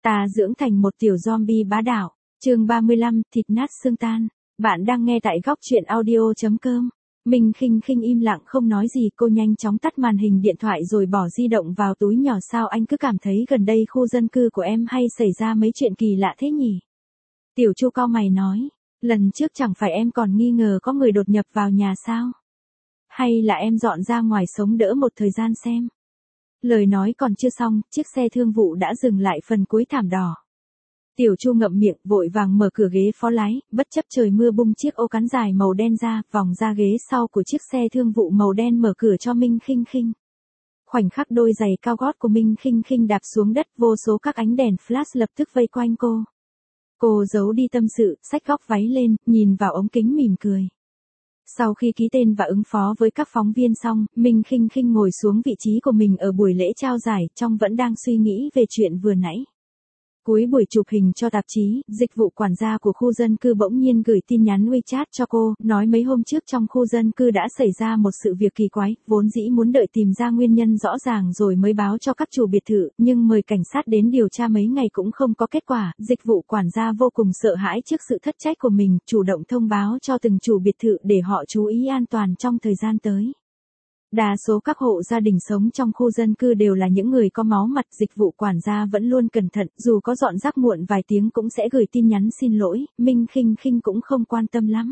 Ta dưỡng thành một tiểu zombie bá đạo. Chương 35, thịt nát xương tan. Bạn đang nghe tại góc truyện audio.com. Minh Khinh Khinh im lặng không nói gì, cô nhanh chóng tắt màn hình điện thoại rồi bỏ di động vào túi nhỏ. Sao anh cứ cảm thấy gần đây khu dân cư của em hay xảy ra mấy chuyện kỳ lạ thế nhỉ? Tiểu Chu cau mày nói, lần trước chẳng phải em còn nghi ngờ có người đột nhập vào nhà sao? Hay là em dọn ra ngoài sống đỡ một thời gian xem? Lời nói còn chưa xong, chiếc xe thương vụ đã dừng lại phần cuối thảm đỏ. Tiểu Chu ngậm miệng, vội vàng mở cửa ghế phó lái, bất chấp trời mưa bung chiếc ô cán dài màu đen ra, vòng ra ghế sau của chiếc xe thương vụ màu đen, mở cửa cho Minh Khinh Khinh. Khoảnh khắc đôi giày cao gót của Minh Khinh Khinh đạp xuống đất, vô số các ánh đèn flash lập tức vây quanh cô. Cô giấu đi tâm sự, xách góc váy lên, nhìn vào ống kính mỉm cười. Sau khi ký tên và ứng phó với các phóng viên xong, Minh Khinh Khinh ngồi xuống vị trí của mình ở buổi lễ trao giải, trong vẫn đang suy nghĩ về chuyện vừa nãy. Cuối buổi chụp hình cho tạp chí, dịch vụ quản gia của khu dân cư bỗng nhiên gửi tin nhắn WeChat cho cô, nói mấy hôm trước trong khu dân cư đã xảy ra một sự việc kỳ quái, vốn dĩ muốn đợi tìm ra nguyên nhân rõ ràng rồi mới báo cho các chủ biệt thự, nhưng mời cảnh sát đến điều tra mấy ngày cũng không có kết quả. Dịch vụ quản gia vô cùng sợ hãi trước sự thất trách của mình, chủ động thông báo cho từng chủ biệt thự để họ chú ý an toàn trong thời gian tới. Đa số các hộ gia đình sống trong khu dân cư đều là những người có máu mặt, dịch vụ quản gia vẫn luôn cẩn thận, dù có dọn rác muộn vài tiếng cũng sẽ gửi tin nhắn xin lỗi. Minh Khinh Khinh cũng không quan tâm lắm.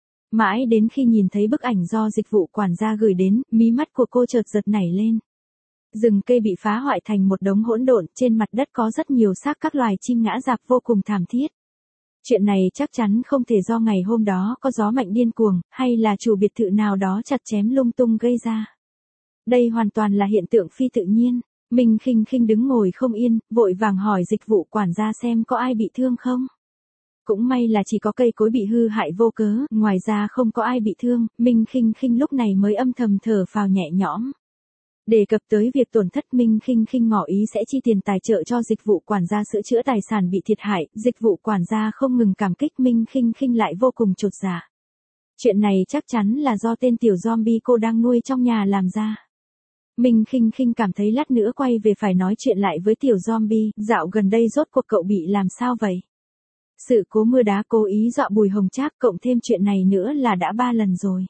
Mãi đến khi nhìn thấy bức ảnh do dịch vụ quản gia gửi đến, mí mắt của cô chợt giật nảy lên. Rừng cây bị phá hoại thành một đống hỗn độn, trên mặt đất có rất nhiều xác các loài chim ngã rạp vô cùng thảm thiết. Chuyện này chắc chắn không thể do ngày hôm đó có gió mạnh điên cuồng, hay là chủ biệt thự nào đó chặt chém lung tung gây ra. Đây hoàn toàn là hiện tượng phi tự nhiên. Minh Khinh Khinh đứng ngồi không yên, vội vàng hỏi dịch vụ quản gia xem có ai bị thương không. Cũng may là chỉ có cây cối bị hư hại vô cớ, ngoài ra không có ai bị thương. Minh Khinh Khinh lúc này mới âm thầm thở phào nhẹ nhõm. Đề cập tới việc tổn thất, Minh Khinh Khinh ngỏ ý sẽ chi tiền tài trợ cho dịch vụ quản gia sửa chữa tài sản bị thiệt hại. Dịch vụ quản gia không ngừng cảm kích, Minh Khinh Khinh lại vô cùng chột dạ. Chuyện này chắc chắn là do tên tiểu zombie cô đang nuôi trong nhà làm ra. Minh Khinh Khinh cảm thấy lát nữa quay về phải nói chuyện lại với tiểu zombie, dạo gần đây rốt cuộc cậu bị làm sao vậy? Sự cố mưa đá cố ý dọa Bùi Hồng Trác, cộng thêm chuyện này nữa là đã 3 lần rồi.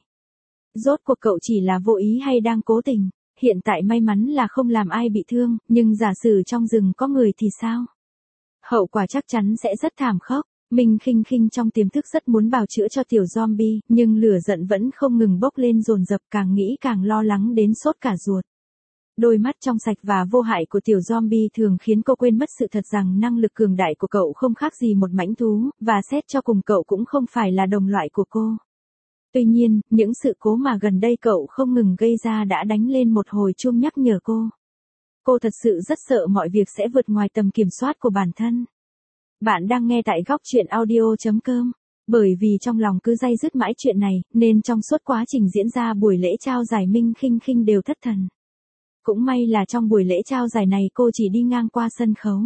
Rốt cuộc cậu chỉ là vô ý hay đang cố tình? Hiện tại may mắn là không làm ai bị thương, nhưng giả sử trong rừng có người thì sao? Hậu quả chắc chắn sẽ rất thảm khốc. Minh Khinh Khinh trong tiềm thức rất muốn bào chữa cho tiểu zombie, nhưng lửa giận vẫn không ngừng bốc lên dồn dập, càng nghĩ càng lo lắng đến sốt cả ruột. Đôi mắt trong sạch và vô hại của tiểu zombie thường khiến cô quên mất sự thật rằng năng lực cường đại của cậu không khác gì một mãnh thú, và xét cho cùng cậu cũng không phải là đồng loại của cô. Tuy nhiên, những sự cố mà gần đây cậu không ngừng gây ra đã đánh lên một hồi chuông nhắc nhở cô. Cô thật sự rất sợ mọi việc sẽ vượt ngoài tầm kiểm soát của bản thân. Bạn đang nghe tại góc truyện audio.com. Bởi vì trong lòng cứ day dứt mãi chuyện này, nên trong suốt quá trình diễn ra buổi lễ trao giải Minh Khinh Khinh đều thất thần. Cũng may là trong buổi lễ trao giải này cô chỉ đi ngang qua sân khấu.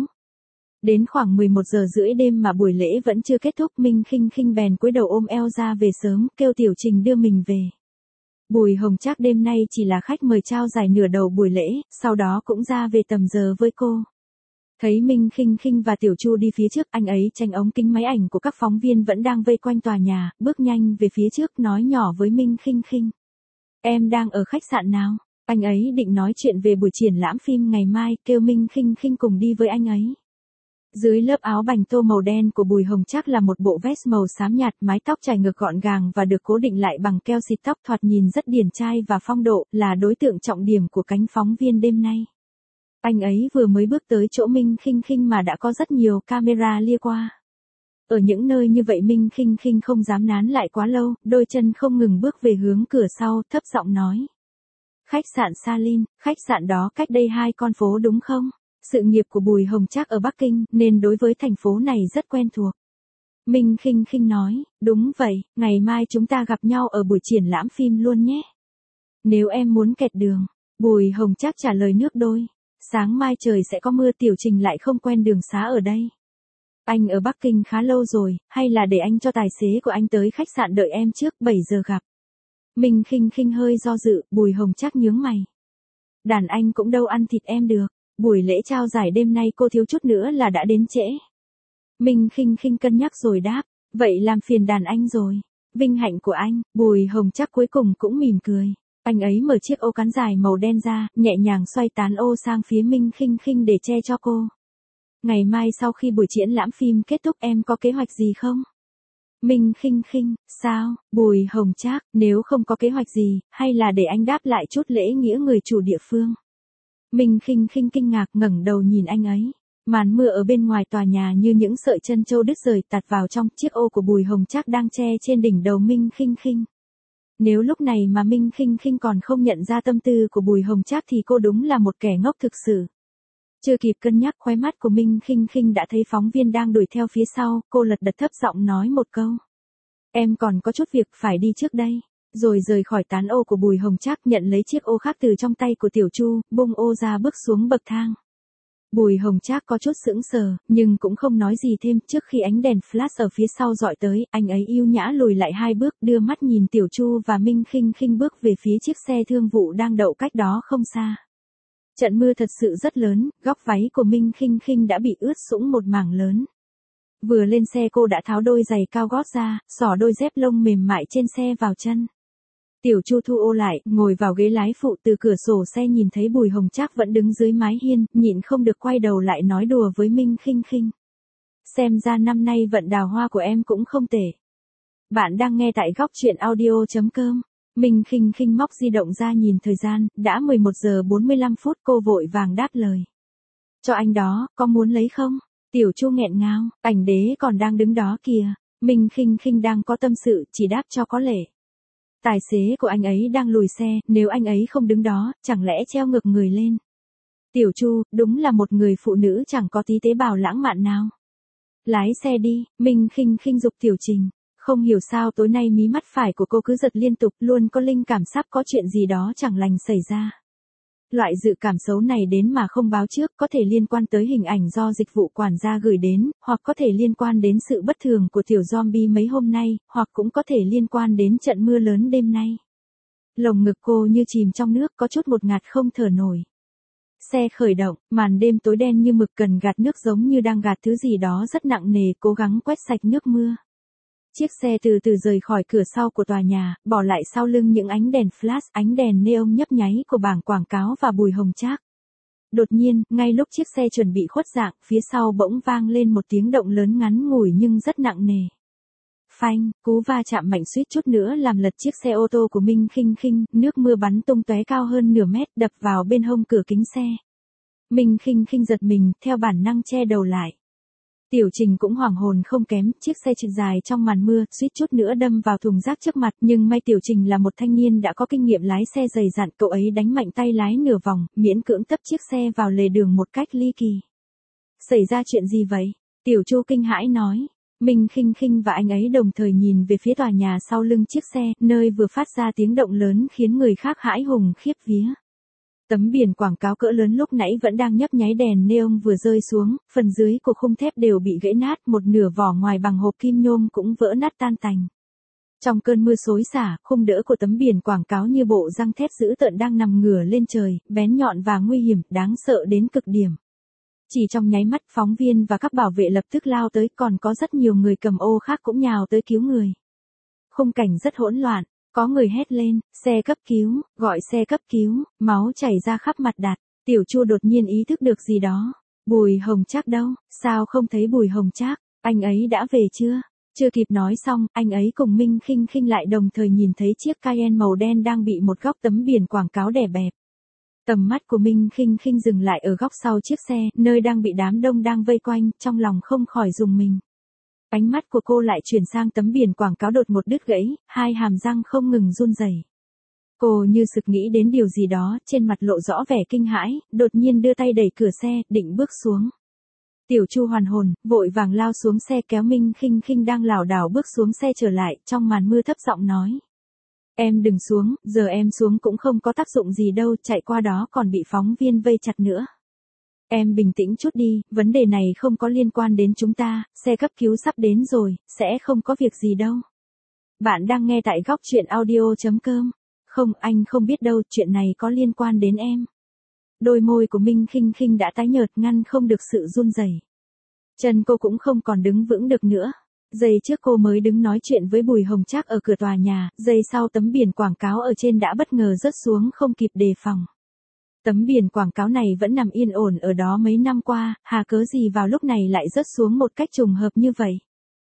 Đến khoảng 11 giờ rưỡi đêm mà buổi lễ vẫn chưa kết thúc, Minh Khinh Khinh bèn cúi đầu ôm eo ra về sớm, kêu Tiểu Trình đưa mình về. Bùi Hồng Trác đêm nay chỉ là khách mời trao giải nửa đầu buổi lễ, sau đó cũng ra về tầm giờ với cô. Thấy Minh Khinh Khinh và Tiểu Chu đi phía trước, anh ấy tránh ống kính máy ảnh của các phóng viên vẫn đang vây quanh tòa nhà, bước nhanh về phía trước, nói nhỏ với Minh Khinh Khinh. Em đang ở khách sạn nào? Anh ấy định nói chuyện về buổi triển lãm phim ngày mai, kêu Minh Khinh Khinh cùng đi với anh ấy. Dưới lớp áo bành tô màu đen của Bùi Hồng Trác là một bộ vest màu xám nhạt, mái tóc chải ngược gọn gàng và được cố định lại bằng keo xịt tóc, thoạt nhìn rất điển trai và phong độ, là đối tượng trọng điểm của cánh phóng viên đêm nay. Anh ấy vừa mới bước tới chỗ Minh Khinh Khinh mà đã có rất nhiều camera lia qua. Ở những nơi như vậy Minh Khinh Khinh không dám nán lại quá lâu, đôi chân không ngừng bước về hướng cửa sau, thấp giọng nói. Khách sạn Salin, khách sạn đó cách đây 2 con phố đúng không? Sự nghiệp của Bùi Hồng Trác ở Bắc Kinh, nên đối với thành phố này rất quen thuộc. Minh Khinh Khinh nói, đúng vậy, ngày mai chúng ta gặp nhau ở buổi triển lãm phim luôn nhé. Nếu em muốn kẹt đường, Bùi Hồng Trác trả lời nước đôi. Sáng mai trời sẽ có mưa, Tiểu Trình lại không quen đường xá ở đây. Anh ở Bắc Kinh khá lâu rồi, hay là để anh cho tài xế của anh tới khách sạn đợi em trước 7 giờ gặp. Minh Khinh Khinh hơi do dự, Bùi Hồng Trác nhướng mày. Đàn anh cũng đâu ăn thịt em được. buổi lễ trao giải đêm nay cô thiếu chút nữa là đã đến trễ. Minh Khinh Khinh cân nhắc rồi đáp, vậy làm phiền đàn anh rồi. Vinh hạnh của anh. Bùi Hồng Trác cuối cùng cũng mỉm cười. Anh ấy mở chiếc ô cán dài màu đen ra, nhẹ nhàng xoay tán ô sang phía Minh Khinh Khinh để che cho cô. Ngày mai sau khi buổi triển lãm phim kết thúc em có kế hoạch gì không? Minh Khinh Khinh, sao? Bùi Hồng Trác, nếu không có kế hoạch gì, hay là để anh đáp lại chút lễ nghĩa người chủ địa phương? Minh Khinh Khinh kinh ngạc ngẩng đầu nhìn anh ấy. Màn mưa ở bên ngoài tòa nhà như những sợi chân châu đứt rời tạt vào trong chiếc ô của Bùi Hồng Trác đang che trên đỉnh đầu Minh Khinh Khinh. Nếu lúc này mà Minh Khinh Khinh còn không nhận ra tâm tư của Bùi Hồng Trác thì cô đúng là một kẻ ngốc thực sự. Chưa kịp cân nhắc, khóe mắt của Minh Khinh Khinh đã thấy phóng viên đang đuổi theo phía sau, cô lật đật thấp giọng nói một câu. Em còn có chút việc phải đi trước đây. Rồi rời khỏi tán ô của Bùi Hồng Trác, nhận lấy chiếc ô khác từ trong tay của Tiểu Chu, bung ô ra bước xuống bậc thang. Bùi Hồng Trác có chút sững sờ, nhưng cũng không nói gì thêm. Trước khi ánh đèn flash ở phía sau dọi tới, anh ấy yêu nhã lùi lại 2 bước, đưa mắt nhìn Tiểu Chu và Minh Khinh Khinh bước về phía chiếc xe thương vụ đang đậu cách đó không xa. Trận mưa thật sự rất lớn, góc váy của Minh Khinh Khinh đã bị ướt sũng một mảng lớn. Vừa lên xe cô đã tháo đôi giày cao gót ra, xỏ đôi dép lông mềm mại trên xe vào chân. Tiểu Chu thu ô lại, ngồi vào ghế lái phụ, từ cửa sổ xe nhìn thấy Bùi Hồng Trác vẫn đứng dưới mái hiên, nhịn không được quay đầu lại nói đùa với Minh Khinh Khinh. Xem ra năm nay vận đào hoa của em cũng không tệ. Bạn đang nghe tại góc truyện audio.com. Minh Khinh Khinh móc di động ra nhìn thời gian, đã 11 giờ 45 phút, cô vội vàng đáp lời. Cho anh đó, có muốn lấy không? Tiểu Chu nghẹn ngào, ảnh đế còn đang đứng đó kìa. Minh Khinh Khinh đang có tâm sự, chỉ đáp cho có lệ. Tài xế của anh ấy đang lùi xe, nếu anh ấy không đứng đó, chẳng lẽ treo ngược người lên. Tiểu Chu, đúng là một người phụ nữ chẳng có tí tế bào lãng mạn nào. Lái xe đi, Minh Khinh Khinh giục Tiểu Trình. Không hiểu sao tối nay mí mắt phải của cô cứ giật liên tục, luôn có linh cảm sắp có chuyện gì đó chẳng lành xảy ra. Loại dự cảm xấu này đến mà không báo trước, có thể liên quan tới hình ảnh do dịch vụ quản gia gửi đến, hoặc có thể liên quan đến sự bất thường của tiểu zombie mấy hôm nay, hoặc cũng có thể liên quan đến trận mưa lớn đêm nay. Lồng ngực cô như chìm trong nước, có chút một ngạt không thở nổi. Xe khởi động, màn đêm tối đen như mực cần gạt nước giống như đang gạt thứ gì đó rất nặng nề, cố gắng quét sạch nước mưa. Chiếc xe từ từ rời khỏi cửa sau của tòa nhà, bỏ lại sau lưng những ánh đèn flash, ánh đèn neon nhấp nháy của bảng quảng cáo và Bùi Hồng Trác. Đột nhiên, ngay lúc chiếc xe chuẩn bị khuất dạng, phía sau bỗng vang lên một tiếng động lớn ngắn ngủi nhưng rất nặng nề. Phanh, cú va chạm mạnh suýt chút nữa làm lật chiếc xe ô tô của Minh Khinh Khinh, nước mưa bắn tung tóe cao hơn nửa mét, đập vào bên hông cửa kính xe. Minh Khinh Khinh giật mình, theo bản năng che đầu lại. Tiểu Trình cũng hoảng hồn không kém, chiếc xe chực dài trong màn mưa, suýt chút nữa đâm vào thùng rác trước mặt, nhưng may Tiểu Trình là một thanh niên đã có kinh nghiệm lái xe dày dặn, cậu ấy đánh mạnh tay lái nửa vòng, miễn cưỡng tấp chiếc xe vào lề đường một cách ly kỳ. Xảy ra chuyện gì vậy? Tiểu Chu kinh hãi nói. Minh Khinh Khinh và anh ấy đồng thời nhìn về phía tòa nhà sau lưng chiếc xe, nơi vừa phát ra tiếng động lớn khiến người khác hãi hùng khiếp vía. Tấm biển quảng cáo cỡ lớn lúc nãy vẫn đang nhấp nháy, đèn neon vừa rơi xuống, phần dưới của khung thép đều bị gãy nát, một nửa vỏ ngoài bằng hộp kim nhôm cũng vỡ nát tan tành. Trong cơn mưa xối xả, khung đỡ của tấm biển quảng cáo như bộ răng thép dữ tợn đang nằm ngửa lên trời, bén nhọn và nguy hiểm, đáng sợ đến cực điểm. Chỉ trong nháy mắt, phóng viên và các bảo vệ lập tức lao tới, còn có rất nhiều người cầm ô khác cũng nhào tới cứu người. Khung cảnh rất hỗn loạn. Có người hét lên, xe cấp cứu, gọi xe cấp cứu, máu chảy ra khắp mặt đặt. Tiểu Chu đột nhiên ý thức được gì đó. Bùi Hồng Trác đâu, sao không thấy Bùi Hồng Trác, anh ấy đã về chưa? Chưa kịp nói xong, anh ấy cùng Minh Khinh Khinh lại đồng thời nhìn thấy chiếc Cayenne màu đen đang bị một góc tấm biển quảng cáo đè bẹp. Tầm mắt của Minh Khinh Khinh dừng lại ở góc sau chiếc xe, nơi đang bị đám đông đang vây quanh, trong lòng không khỏi rùng mình. Ánh mắt của cô lại chuyển sang tấm biển quảng cáo đột ngột đứt gãy, hai hàm răng không ngừng run rẩy. Cô như sực nghĩ đến điều gì đó, trên mặt lộ rõ vẻ kinh hãi, đột nhiên đưa tay đẩy cửa xe, định bước xuống. Tiểu Chu hoàn hồn, vội vàng lao xuống xe kéo Minh Khinh Khinh đang lảo đảo bước xuống xe trở lại, trong màn mưa thấp giọng nói. Em đừng xuống, giờ em xuống cũng không có tác dụng gì đâu, chạy qua đó còn bị phóng viên vây chặt nữa. Em bình tĩnh chút đi, vấn đề này không có liên quan đến chúng ta, xe cấp cứu sắp đến rồi, sẽ không có việc gì đâu. Bạn đang nghe tại góc truyện audio.com. Không, anh không biết đâu, chuyện này có liên quan đến em. Đôi môi của Minh Khinh Khinh đã tái nhợt ngăn không được sự run rẩy. Chân cô cũng không còn đứng vững được nữa. Giây trước cô mới đứng nói chuyện với Bùi Hồng Trác ở cửa tòa nhà, giây sau tấm biển quảng cáo ở trên đã bất ngờ rớt xuống không kịp đề phòng. Tấm biển quảng cáo này vẫn nằm yên ổn ở đó mấy năm qua, hà cớ gì vào lúc này lại rớt xuống một cách trùng hợp như vậy.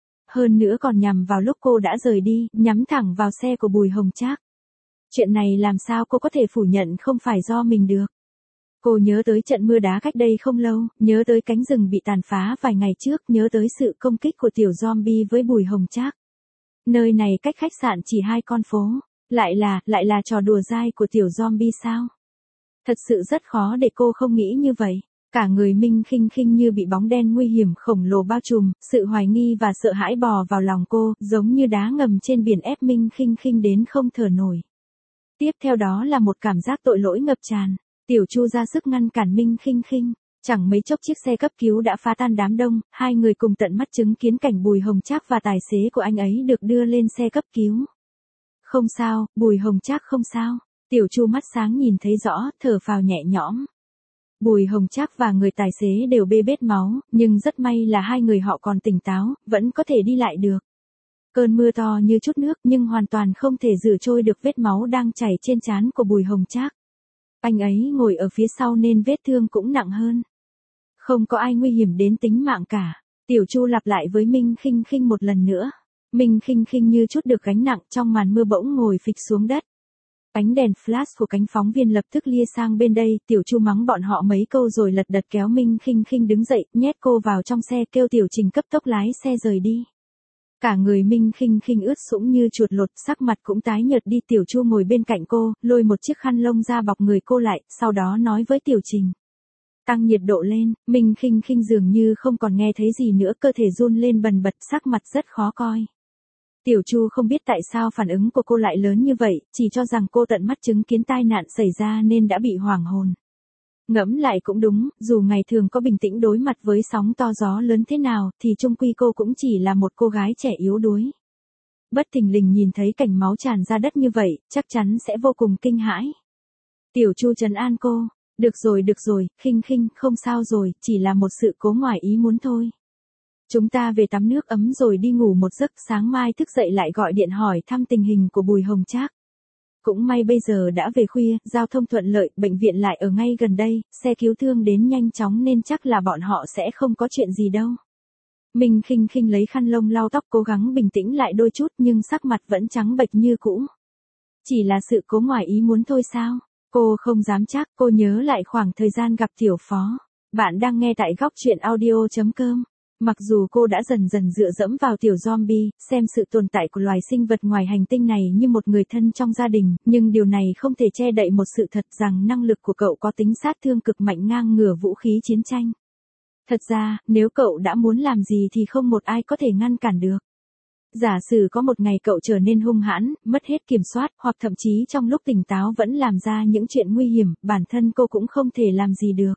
Hơn nữa còn nhằm vào lúc cô đã rời đi, nhắm thẳng vào xe của Bùi Hồng Trác. Chuyện này làm sao cô có thể phủ nhận không phải do mình được. Cô nhớ tới trận mưa đá cách đây không lâu, nhớ tới cánh rừng bị tàn phá vài ngày trước, nhớ tới sự công kích của tiểu zombie với Bùi Hồng Trác. Nơi này cách khách sạn chỉ 2 con phố, lại là trò đùa dai của tiểu zombie sao? Thật sự rất khó để cô không nghĩ như vậy. Cả người Minh Khinh Khinh như bị bóng đen nguy hiểm khổng lồ bao trùm, sự hoài nghi và sợ hãi bò vào lòng cô, giống như đá ngầm trên biển ép Minh Khinh Khinh đến không thở nổi. Tiếp theo đó là một cảm giác tội lỗi ngập tràn. Tiểu Chu ra sức ngăn cản Minh Khinh Khinh, chẳng mấy chốc chiếc xe cấp cứu đã phá tan đám đông, hai người cùng tận mắt chứng kiến cảnh Bùi Hồng Trác và tài xế của anh ấy được đưa lên xe cấp cứu. Không sao, Bùi Hồng Trác không sao. Tiểu Chu mắt sáng nhìn thấy rõ, thở phào nhẹ nhõm. Bùi Hồng Trác và người tài xế đều bê bết máu, nhưng rất may là hai người họ còn tỉnh táo, vẫn có thể đi lại được. Cơn mưa to như chút nước nhưng hoàn toàn không thể rửa trôi được vết máu đang chảy trên trán của Bùi Hồng Trác. Anh ấy ngồi ở phía sau nên vết thương cũng nặng hơn. Không có ai nguy hiểm đến tính mạng cả. Tiểu Chu lặp lại với Minh Khinh Khinh một lần nữa. Minh Khinh Khinh như chút được gánh nặng trong màn mưa bỗng ngồi phịch xuống đất. Ánh đèn flash của cánh phóng viên lập tức lia sang bên đây, Tiểu Chu mắng bọn họ mấy câu rồi lật đật kéo Minh Khinh Khinh đứng dậy, nhét cô vào trong xe, kêu Tiểu Trình cấp tốc lái xe rời đi. Cả người Minh Khinh Khinh ướt sũng như chuột lột, sắc mặt cũng tái nhợt đi. Tiểu Chu ngồi bên cạnh cô, lôi một chiếc khăn lông ra bọc người cô lại, sau đó nói với Tiểu Trình. Tăng nhiệt độ lên, Minh Khinh Khinh dường như không còn nghe thấy gì nữa, cơ thể run lên bần bật, sắc mặt rất khó coi. Tiểu Chu không biết tại sao phản ứng của cô lại lớn như vậy, chỉ cho rằng cô tận mắt chứng kiến tai nạn xảy ra nên đã bị hoảng hồn. Ngẫm lại cũng đúng, dù ngày thường có bình tĩnh đối mặt với sóng to gió lớn thế nào, thì chung quy cô cũng chỉ là một cô gái trẻ yếu đuối. Bất thình lình nhìn thấy cảnh máu tràn ra đất như vậy, chắc chắn sẽ vô cùng kinh hãi. Tiểu Chu trấn an cô, được rồi, Khinh Khinh, không sao rồi, chỉ là một sự cố ngoài ý muốn thôi. Chúng ta về tắm nước ấm rồi đi ngủ một giấc, sáng mai thức dậy lại gọi điện hỏi thăm tình hình của Bùi Hồng Trác. Cũng may bây giờ đã về khuya, giao thông thuận lợi, bệnh viện lại ở ngay gần đây, xe cứu thương đến nhanh chóng nên chắc là bọn họ sẽ không có chuyện gì đâu. Minh Khinh Khinh lấy khăn lông lau tóc cố gắng bình tĩnh lại đôi chút nhưng sắc mặt vẫn trắng bệch như cũ. Chỉ là sự cố ngoài ý muốn thôi sao? Cô không dám chắc, cô nhớ lại khoảng thời gian gặp Tiểu Phó. Bạn đang nghe tại góc truyện audio.com. Mặc dù cô đã dần dần dựa dẫm vào tiểu zombie, xem sự tồn tại của loài sinh vật ngoài hành tinh này như một người thân trong gia đình, nhưng điều này không thể che đậy một sự thật rằng năng lực của cậu có tính sát thương cực mạnh ngang ngửa vũ khí chiến tranh. Thật ra, nếu cậu đã muốn làm gì thì không một ai có thể ngăn cản được. Giả sử có một ngày cậu trở nên hung hãn, mất hết kiểm soát, hoặc thậm chí trong lúc tỉnh táo vẫn làm ra những chuyện nguy hiểm, bản thân cô cũng không thể làm gì được.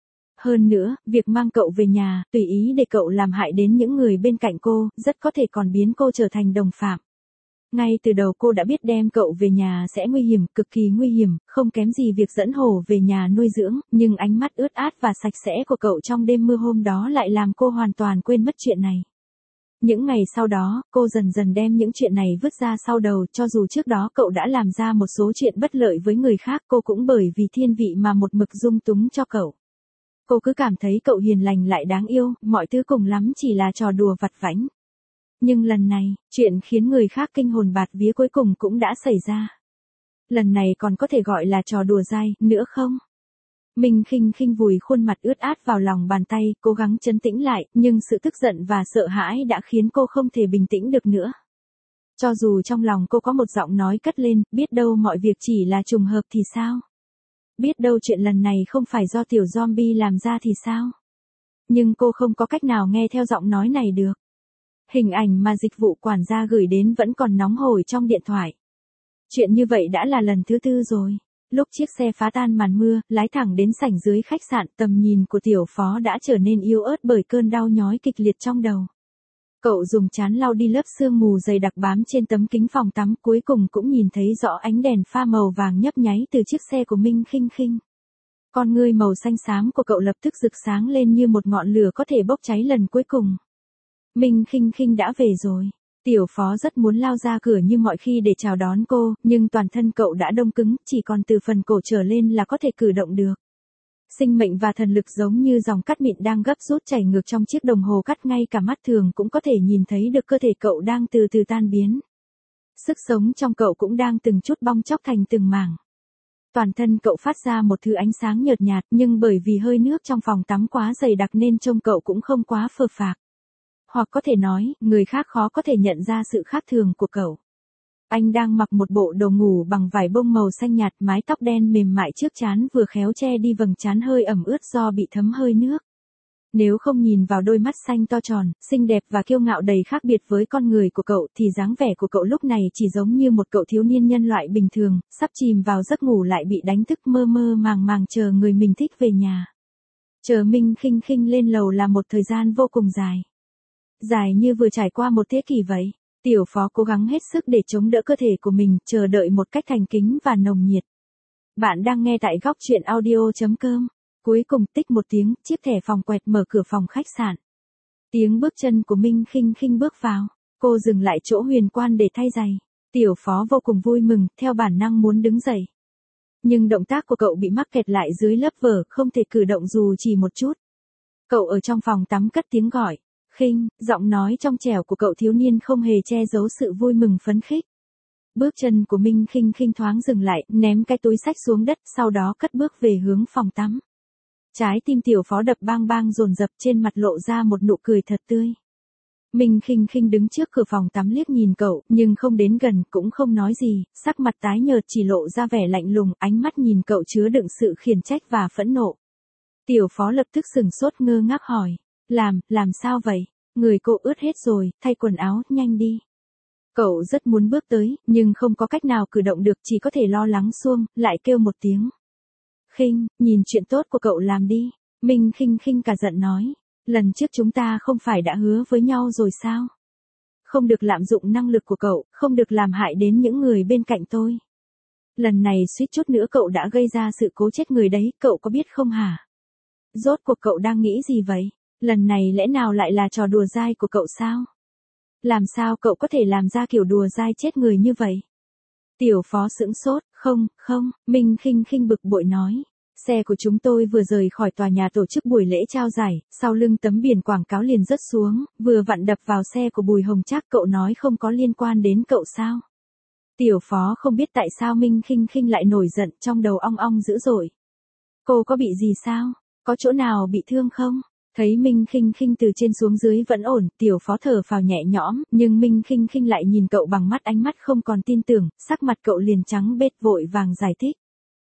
Hơn nữa, việc mang cậu về nhà, tùy ý để cậu làm hại đến những người bên cạnh cô, rất có thể còn biến cô trở thành đồng phạm. Ngay từ đầu cô đã biết đem cậu về nhà sẽ nguy hiểm, cực kỳ nguy hiểm, không kém gì việc dẫn hổ về nhà nuôi dưỡng, nhưng ánh mắt ướt át và sạch sẽ của cậu trong đêm mưa hôm đó lại làm cô hoàn toàn quên mất chuyện này. Những ngày sau đó, cô dần dần đem những chuyện này vứt ra sau đầu, cho dù trước đó cậu đã làm ra một số chuyện bất lợi với người khác, cô cũng bởi vì thiên vị mà một mực dung túng cho cậu. Cô cứ cảm thấy cậu hiền lành lại đáng yêu, mọi thứ cùng lắm chỉ là trò đùa vặt vãnh. Nhưng lần này, chuyện khiến người khác kinh hồn bạt vía cuối cùng cũng đã xảy ra. Lần này còn có thể gọi là trò đùa dai, nữa không? Minh Khinh Khinh vùi khuôn mặt ướt át vào lòng bàn tay, cố gắng trấn tĩnh lại, nhưng sự tức giận và sợ hãi đã khiến cô không thể bình tĩnh được nữa. Cho dù trong lòng cô có một giọng nói cất lên, biết đâu mọi việc chỉ là trùng hợp thì sao? Biết đâu chuyện lần này không phải do tiểu zombie làm ra thì sao? Nhưng cô không có cách nào nghe theo giọng nói này được. Hình ảnh mà dịch vụ quản gia gửi đến vẫn còn nóng hổi trong điện thoại. Chuyện như vậy đã là lần thứ 4 rồi. Lúc chiếc xe phá tan màn mưa, lái thẳng đến sảnh dưới khách sạn, tầm nhìn của Tiểu Phó đã trở nên yếu ớt bởi cơn đau nhói kịch liệt trong đầu. Cậu dùng trán lau đi lớp sương mù dày đặc bám trên tấm kính phòng tắm, cuối cùng cũng nhìn thấy rõ ánh đèn pha màu vàng nhấp nháy từ chiếc xe của Minh Khinh Khinh. Con ngươi màu xanh xám của cậu lập tức rực sáng lên như một ngọn lửa có thể bốc cháy lần cuối cùng. Minh Khinh Khinh đã về rồi. Tiểu Phó rất muốn lao ra cửa như mọi khi để chào đón cô, nhưng toàn thân cậu đã đông cứng, chỉ còn từ phần cổ trở lên là có thể cử động được. Sinh mệnh và thần lực giống như dòng cát mịn đang gấp rút chảy ngược trong chiếc đồng hồ cát, ngay cả mắt thường cũng có thể nhìn thấy được cơ thể cậu đang từ từ tan biến. Sức sống trong cậu cũng đang từng chút bong chóc thành từng mảng. Toàn thân cậu phát ra một thứ ánh sáng nhợt nhạt, nhưng bởi vì hơi nước trong phòng tắm quá dày đặc nên trông cậu cũng không quá phờ phạc. Hoặc có thể nói, người khác khó có thể nhận ra sự khác thường của cậu. Anh đang mặc một bộ đồ ngủ bằng vải bông màu xanh nhạt, mái tóc đen mềm mại trước trán vừa khéo che đi vầng trán hơi ẩm ướt do bị thấm hơi nước. Nếu không nhìn vào đôi mắt xanh to tròn, xinh đẹp và kiêu ngạo đầy khác biệt với con người của cậu thì dáng vẻ của cậu lúc này chỉ giống như một cậu thiếu niên nhân loại bình thường, sắp chìm vào giấc ngủ lại bị đánh thức mơ mơ màng màng chờ người mình thích về nhà. Chờ Minh Khinh Khinh lên lầu là một thời gian vô cùng dài. Dài như vừa trải qua một thế kỷ vậy. Tiểu Phó cố gắng hết sức để chống đỡ cơ thể của mình, chờ đợi một cách thành kính và nồng nhiệt. Bạn đang nghe tại góc truyện audio.com. Cuối cùng tích một tiếng, chiếc thẻ phòng quẹt mở cửa phòng khách sạn. Tiếng bước chân của Minh Khinh Khinh bước vào. Cô dừng lại chỗ huyền quan để thay giày. Tiểu Phó vô cùng vui mừng, theo bản năng muốn đứng dậy. Nhưng động tác của cậu bị mắc kẹt lại dưới lớp vở, không thể cử động dù chỉ một chút. Cậu ở trong phòng tắm cất tiếng gọi. Khinh, giọng nói trong trẻo của cậu thiếu niên không hề che giấu sự vui mừng phấn khích. Bước chân của Minh Khinh Khinh thoáng dừng lại, ném cái túi xách xuống đất, sau đó cất bước về hướng phòng tắm. Trái tim Tiểu Phó đập bang bang dồn dập, trên mặt lộ ra một nụ cười thật tươi. Minh Khinh Khinh đứng trước cửa phòng tắm liếc nhìn cậu, nhưng không đến gần, cũng không nói gì, sắc mặt tái nhợt chỉ lộ ra vẻ lạnh lùng, ánh mắt nhìn cậu chứa đựng sự khiển trách và phẫn nộ. Tiểu Phó lập tức sửng sốt ngơ ngác hỏi. Làm sao vậy? Người cô ướt hết rồi, thay quần áo, nhanh đi. Cậu rất muốn bước tới, nhưng không có cách nào cử động được, chỉ có thể lo lắng xuông, lại kêu một tiếng. Khinh, nhìn chuyện tốt của cậu làm đi. Minh Khinh Khinh cả giận nói. Lần trước chúng ta không phải đã hứa với nhau rồi sao? Không được lạm dụng năng lực của cậu, không được làm hại đến những người bên cạnh tôi. Lần này suýt chút nữa cậu đã gây ra sự cố chết người đấy, cậu có biết không hả? Rốt cuộc cậu đang nghĩ gì vậy? Lần này lẽ nào lại là trò đùa dai của cậu sao? Làm sao cậu có thể làm ra kiểu đùa dai chết người như vậy? Tiểu Phó sững sốt, không, Minh Khinh Khinh bực bội nói. Xe của chúng tôi vừa rời khỏi tòa nhà tổ chức buổi lễ trao giải, sau lưng tấm biển quảng cáo liền rớt xuống, vừa vặn đập vào xe của Bùi Hồng Trác, cậu nói không có liên quan đến cậu sao? Tiểu Phó không biết tại sao Minh Khinh Khinh lại nổi giận, trong đầu ong ong dữ dội. Cô có bị gì sao? Có chỗ nào bị thương không? Thấy Minh Khinh Khinh từ trên xuống dưới vẫn ổn, Tiểu Phó thở phào nhẹ nhõm, nhưng Minh Khinh Khinh lại nhìn cậu bằng mắt ánh mắt không còn tin tưởng, sắc mặt cậu liền trắng bệch vội vàng giải thích.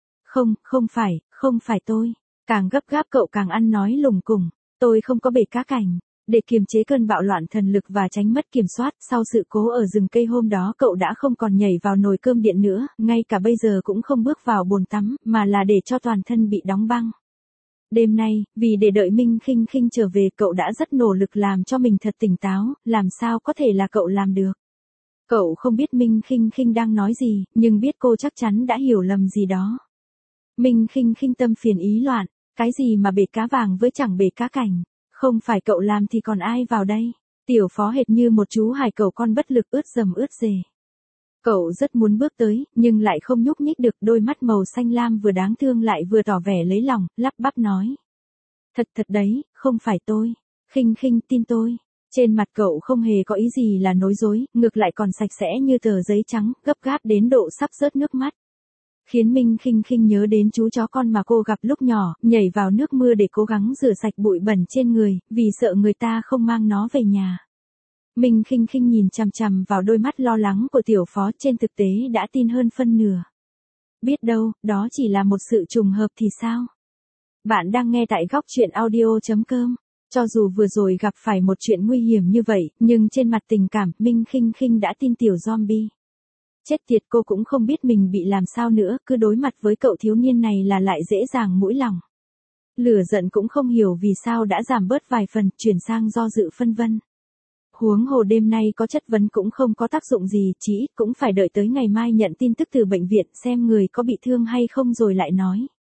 Không phải tôi. Càng gấp gáp cậu càng ăn nói lủng củng. Tôi không có bể cá cảnh. Để kiềm chế cơn bạo loạn thần lực và tránh mất kiểm soát, sau sự cố ở rừng cây hôm đó cậu đã không còn nhảy vào nồi cơm điện nữa, ngay cả bây giờ cũng không bước vào bồn tắm, mà là để cho toàn thân bị đóng băng. Đêm nay, vì để đợi Minh Khinh Khinh trở về, cậu đã rất nỗ lực làm cho mình thật tỉnh táo, làm sao có thể là cậu làm được. Cậu không biết Minh Khinh Khinh đang nói gì, nhưng biết cô chắc chắn đã hiểu lầm gì đó. Minh Khinh Khinh tâm phiền ý loạn, cái gì mà bể cá vàng với chẳng bể cá cảnh, không phải cậu làm thì còn ai vào đây. Tiểu Phó hệt như một chú hải cẩu con bất lực ướt dầm ướt dề. Cậu rất muốn bước tới, nhưng lại không nhúc nhích được, đôi mắt màu xanh lam vừa đáng thương lại vừa tỏ vẻ lấy lòng, lắp bắp nói. Thật đấy, không phải tôi. Khinh Khinh tin tôi. Trên mặt cậu không hề có ý gì là nói dối, ngược lại còn sạch sẽ như tờ giấy trắng, gấp gáp đến độ sắp rớt nước mắt. Khiến Minh Khinh Khinh nhớ đến chú chó con mà cô gặp lúc nhỏ, nhảy vào nước mưa để cố gắng rửa sạch bụi bẩn trên người, vì sợ người ta không mang nó về nhà. Minh Khinh Khinh nhìn chằm chằm vào đôi mắt lo lắng của Tiểu Phó, trên thực tế đã tin hơn phân nửa. Biết đâu, đó chỉ là một sự trùng hợp thì sao? Bạn đang nghe tại góc truyện audio.com. Cho dù vừa rồi gặp phải một chuyện nguy hiểm như vậy, nhưng trên mặt tình cảm, Minh Khinh Khinh đã tin tiểu zombie. Chết tiệt, cô cũng không biết mình bị làm sao nữa, cứ đối mặt với cậu thiếu niên này là lại dễ dàng mũi lòng. Lửa giận cũng không hiểu vì sao đã giảm bớt vài phần, chuyển sang do dự phân vân. Huống hồ đêm nay có chất vấn cũng không có tác dụng gì, chỉ ít cũng phải đợi tới ngày mai nhận tin tức từ bệnh viện xem người có bị thương hay không rồi lại nói.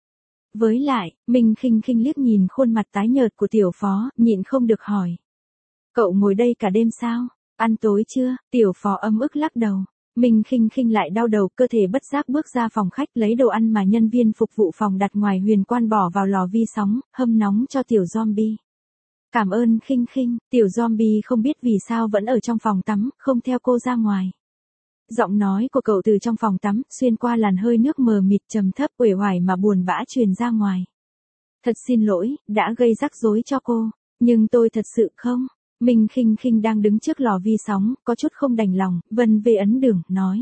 Với lại, Minh Khinh Khinh liếc nhìn khuôn mặt tái nhợt của tiểu phó, nhịn không được hỏi. Cậu ngồi đây cả đêm sao? Ăn tối chưa? Tiểu phó ấm ức lắc đầu. Minh Khinh Khinh lại đau đầu, cơ thể bất giác bước ra phòng khách lấy đồ ăn mà nhân viên phục vụ phòng đặt ngoài huyền quan bỏ vào lò vi sóng, hâm nóng cho tiểu zombie. Cảm ơn Khinh Khinh, tiểu zombie không biết vì sao vẫn ở trong phòng tắm, không theo cô ra ngoài. Giọng nói của cậu từ trong phòng tắm, xuyên qua làn hơi nước mờ mịt trầm thấp uể oải mà buồn bã truyền ra ngoài. Thật xin lỗi, đã gây rắc rối cho cô, nhưng tôi thật sự không. Minh Khinh Khinh đang đứng trước lò vi sóng, có chút không đành lòng, vân về ấn đường, nói.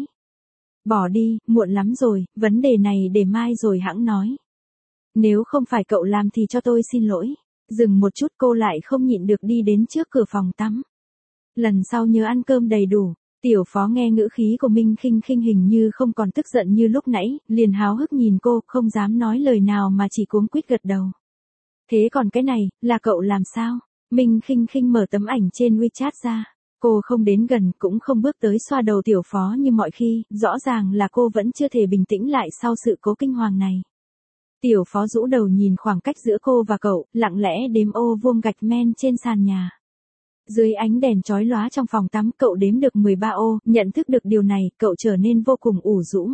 Bỏ đi, muộn lắm rồi, vấn đề này để mai rồi hẵng nói. Nếu không phải cậu làm thì cho tôi xin lỗi. Dừng một chút cô lại không nhịn được đi đến trước cửa phòng tắm. Lần sau nhớ ăn cơm đầy đủ. Tiểu phó nghe ngữ khí của Minh Khinh Khinh hình như không còn tức giận như lúc nãy, liền háo hức nhìn cô, không dám nói lời nào mà chỉ cuống quýt gật đầu. Thế còn cái này, là cậu làm sao? Minh Khinh Khinh mở tấm ảnh trên WeChat ra. Cô không đến gần, cũng không bước tới xoa đầu tiểu phó như mọi khi, rõ ràng là cô vẫn chưa thể bình tĩnh lại sau sự cố kinh hoàng này. Tiểu phó rũ đầu nhìn khoảng cách giữa cô và cậu, lặng lẽ đếm ô vuông gạch men trên sàn nhà. Dưới ánh đèn chói lóa trong phòng tắm, cậu đếm được 13 ô, nhận thức được điều này, cậu trở nên vô cùng ủ rũ.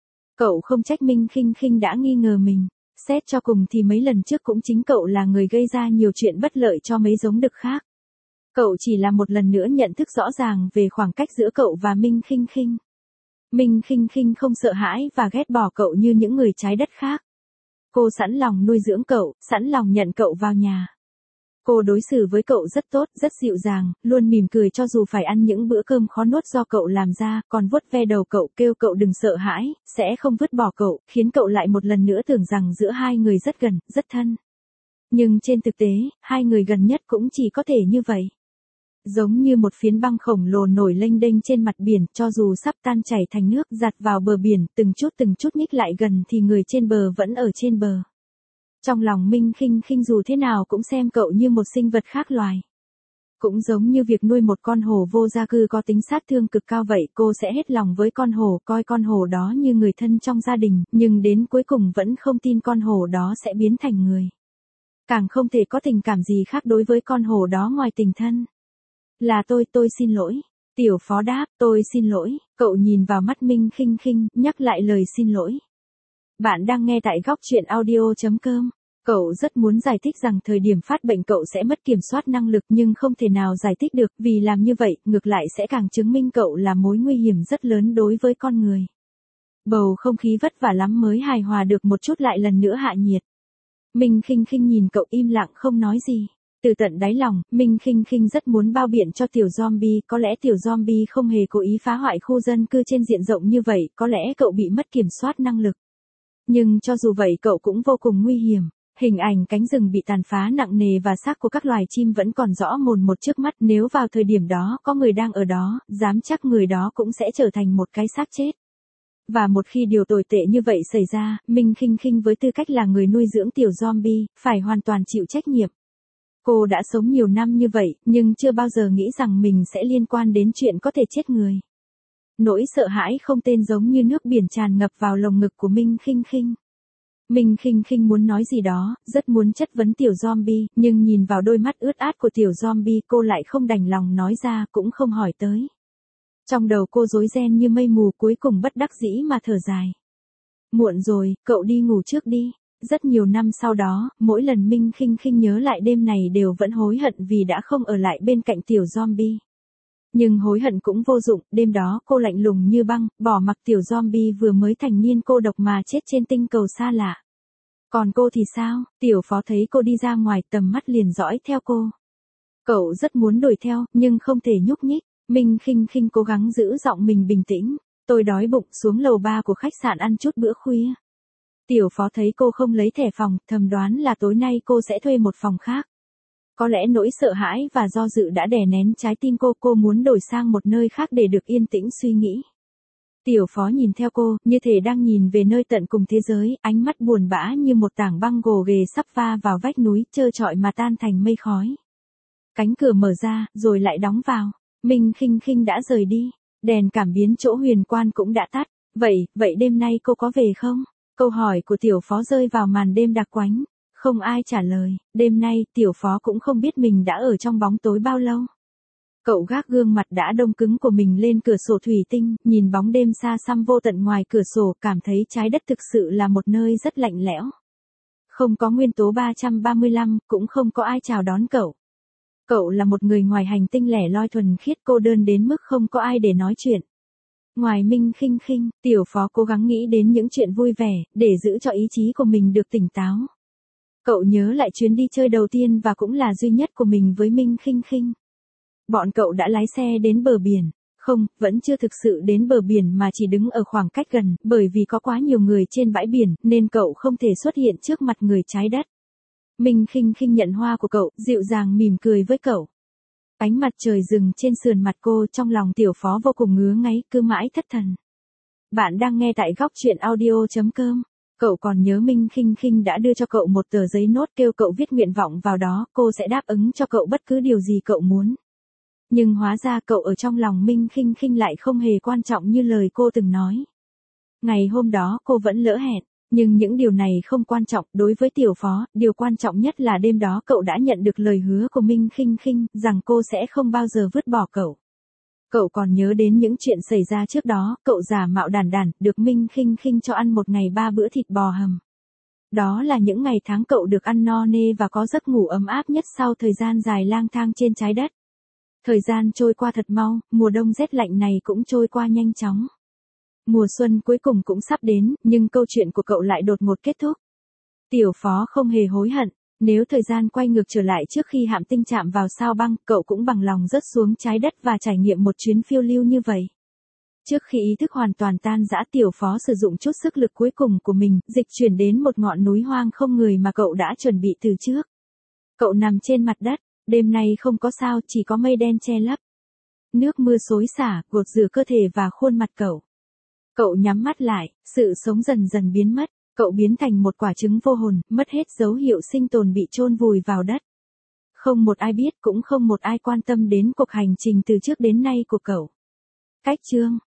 Cậu không trách Minh Khinh Khinh đã nghi ngờ mình. Xét cho cùng thì mấy lần trước cũng chính cậu là người gây ra nhiều chuyện bất lợi cho mấy giống đực khác. Cậu chỉ là một lần nữa nhận thức rõ ràng về khoảng cách giữa cậu và Minh Khinh Khinh. Minh Khinh Khinh không sợ hãi và ghét bỏ cậu như những người trái đất khác. Cô sẵn lòng nuôi dưỡng cậu, sẵn lòng nhận cậu vào nhà. Cô đối xử với cậu rất tốt, rất dịu dàng, luôn mỉm cười cho dù phải ăn những bữa cơm khó nuốt do cậu làm ra, còn vuốt ve đầu cậu kêu cậu đừng sợ hãi, sẽ không vứt bỏ cậu, khiến cậu lại một lần nữa tưởng rằng giữa hai người rất gần, rất thân. Nhưng trên thực tế, hai người gần nhất cũng chỉ có thể như vậy. Giống như một phiến băng khổng lồ nổi lênh đênh trên mặt biển, cho dù sắp tan chảy thành nước giặt vào bờ biển, từng chút nhích lại gần thì người trên bờ vẫn ở trên bờ. Trong lòng Minh Khinh Khinh dù thế nào cũng xem cậu như một sinh vật khác loài. Cũng giống như việc nuôi một con hổ vô gia cư có tính sát thương cực cao vậy, cô sẽ hết lòng với con hổ, coi con hổ đó như người thân trong gia đình, nhưng đến cuối cùng vẫn không tin con hổ đó sẽ biến thành người. Càng không thể có tình cảm gì khác đối với con hổ đó ngoài tình thân. Là tôi xin lỗi. Tiểu phó đáp, tôi xin lỗi, cậu nhìn vào mắt Minh Khinh Khinh, nhắc lại lời xin lỗi. Bạn đang nghe tại góc truyện audio.com. Cậu rất muốn giải thích rằng thời điểm phát bệnh cậu sẽ mất kiểm soát năng lực nhưng không thể nào giải thích được vì làm như vậy, ngược lại sẽ càng chứng minh cậu là mối nguy hiểm rất lớn đối với con người. Bầu không khí vất vả lắm mới hài hòa được một chút lại lần nữa hạ nhiệt. Minh Khinh Khinh nhìn cậu im lặng không nói gì. Từ tận đáy lòng, Minh Khinh Khinh rất muốn bao biện cho tiểu zombie, có lẽ tiểu zombie không hề cố ý phá hoại khu dân cư trên diện rộng như vậy, có lẽ cậu bị mất kiểm soát năng lực. Nhưng cho dù vậy cậu cũng vô cùng nguy hiểm. Hình ảnh cánh rừng bị tàn phá nặng nề và xác của các loài chim vẫn còn rõ mồn một trước mắt, nếu vào thời điểm đó có người đang ở đó, dám chắc người đó cũng sẽ trở thành một cái xác chết. Và một khi điều tồi tệ như vậy xảy ra, Minh Khinh Khinh với tư cách là người nuôi dưỡng tiểu zombie, phải hoàn toàn chịu trách nhiệm. Cô đã sống nhiều năm như vậy, nhưng chưa bao giờ nghĩ rằng mình sẽ liên quan đến chuyện có thể chết người. Nỗi sợ hãi không tên giống như nước biển tràn ngập vào lồng ngực của Minh Khinh Khinh. Minh Khinh Khinh muốn nói gì đó, rất muốn chất vấn tiểu zombie, nhưng nhìn vào đôi mắt ướt át của tiểu zombie cô lại không đành lòng nói ra, cũng không hỏi tới. Trong đầu cô rối ren như mây mù, cuối cùng bất đắc dĩ mà thở dài. Muộn rồi, cậu đi ngủ trước đi. Rất nhiều năm sau đó, mỗi lần Minh Khinh Khinh nhớ lại đêm này đều vẫn hối hận vì đã không ở lại bên cạnh tiểu zombie. Nhưng hối hận cũng vô dụng, đêm đó cô lạnh lùng như băng, bỏ mặc tiểu zombie vừa mới thành niên cô độc mà chết trên tinh cầu xa lạ. Còn cô thì sao? Tiểu phó thấy cô đi ra ngoài, tầm mắt liền dõi theo cô. Cậu rất muốn đuổi theo, nhưng không thể nhúc nhích. Minh Khinh Khinh cố gắng giữ giọng mình bình tĩnh. Tôi đói bụng, xuống lầu 3 của khách sạn ăn chút bữa khuya. Tiểu phó thấy cô không lấy thẻ phòng, thầm đoán là tối nay cô sẽ thuê một phòng khác. Có lẽ nỗi sợ hãi và do dự đã đè nén trái tim cô muốn đổi sang một nơi khác để được yên tĩnh suy nghĩ. Tiểu phó nhìn theo cô, như thể đang nhìn về nơi tận cùng thế giới, ánh mắt buồn bã như một tảng băng gồ ghề sắp va vào vách núi, trơ trọi mà tan thành mây khói. Cánh cửa mở ra, rồi lại đóng vào. Minh Khinh Khinh đã rời đi. Đèn cảm biến chỗ huyền quan cũng đã tắt. Vậy đêm nay cô có về không? Câu hỏi của tiểu phó rơi vào màn đêm đặc quánh. Không ai trả lời, đêm nay tiểu phó cũng không biết mình đã ở trong bóng tối bao lâu. Cậu gác gương mặt đã đông cứng của mình lên cửa sổ thủy tinh, nhìn bóng đêm xa xăm vô tận ngoài cửa sổ, cảm thấy trái đất thực sự là một nơi rất lạnh lẽo. Không có nguyên tố 335, cũng không có ai chào đón cậu. Cậu là một người ngoài hành tinh lẻ loi thuần khiết, cô đơn đến mức không có ai để nói chuyện. Ngoài Minh Khinh Khinh, tiểu phó cố gắng nghĩ đến những chuyện vui vẻ, để giữ cho ý chí của mình được tỉnh táo. Cậu nhớ lại chuyến đi chơi đầu tiên và cũng là duy nhất của mình với Minh Khinh Khinh. Bọn cậu đã lái xe đến bờ biển. Không, vẫn chưa thực sự đến bờ biển mà chỉ đứng ở khoảng cách gần, bởi vì có quá nhiều người trên bãi biển, nên cậu không thể xuất hiện trước mặt người trái đất. Minh Khinh Khinh nhận hoa của cậu, dịu dàng mỉm cười với cậu. Ánh mặt trời rừng trên sườn mặt cô, trong lòng tiểu phó vô cùng ngứa ngáy, cứ mãi thất thần. Bạn đang nghe tại góc truyện audio.com. Cậu còn nhớ Minh Khinh Khinh đã đưa cho cậu một tờ giấy nốt kêu cậu viết nguyện vọng vào đó, cô sẽ đáp ứng cho cậu bất cứ điều gì cậu muốn. Nhưng hóa ra cậu ở trong lòng Minh Khinh Khinh lại không hề quan trọng như lời cô từng nói. Ngày hôm đó cô vẫn lỡ hẹn, nhưng những điều này không quan trọng đối với tiểu phó, điều quan trọng nhất là đêm đó cậu đã nhận được lời hứa của Minh Khinh Khinh, rằng cô sẽ không bao giờ vứt bỏ cậu. Cậu còn nhớ đến những chuyện xảy ra trước đó, cậu giả mạo đàn đàn, được Minh Khinh Khinh cho ăn một ngày 3 bữa thịt bò hầm. Đó là những ngày tháng cậu được ăn no nê và có giấc ngủ ấm áp nhất sau thời gian dài lang thang trên trái đất. Thời gian trôi qua thật mau, mùa đông rét lạnh này cũng trôi qua nhanh chóng. Mùa xuân cuối cùng cũng sắp đến, nhưng câu chuyện của cậu lại đột ngột kết thúc. Tiểu phó không hề hối hận, nếu thời gian quay ngược trở lại trước khi hạm tinh chạm vào sao băng, cậu cũng bằng lòng rớt xuống trái đất và trải nghiệm một chuyến phiêu lưu như vậy. Trước khi ý thức hoàn toàn tan rã, tiểu phó sử dụng chút sức lực cuối cùng của mình, dịch chuyển đến một ngọn núi hoang không người mà cậu đã chuẩn bị từ trước. Cậu nằm trên mặt đất, đêm nay không có sao, chỉ có mây đen che lấp. Nước mưa xối xả, gột rửa cơ thể và khuôn mặt cậu. Cậu nhắm mắt lại, sự sống dần dần biến mất, cậu biến thành một quả trứng vô hồn, mất hết dấu hiệu sinh tồn, bị chôn vùi vào đất. Không một ai biết, cũng không một ai quan tâm đến cuộc hành trình từ trước đến nay của cậu. Cách chương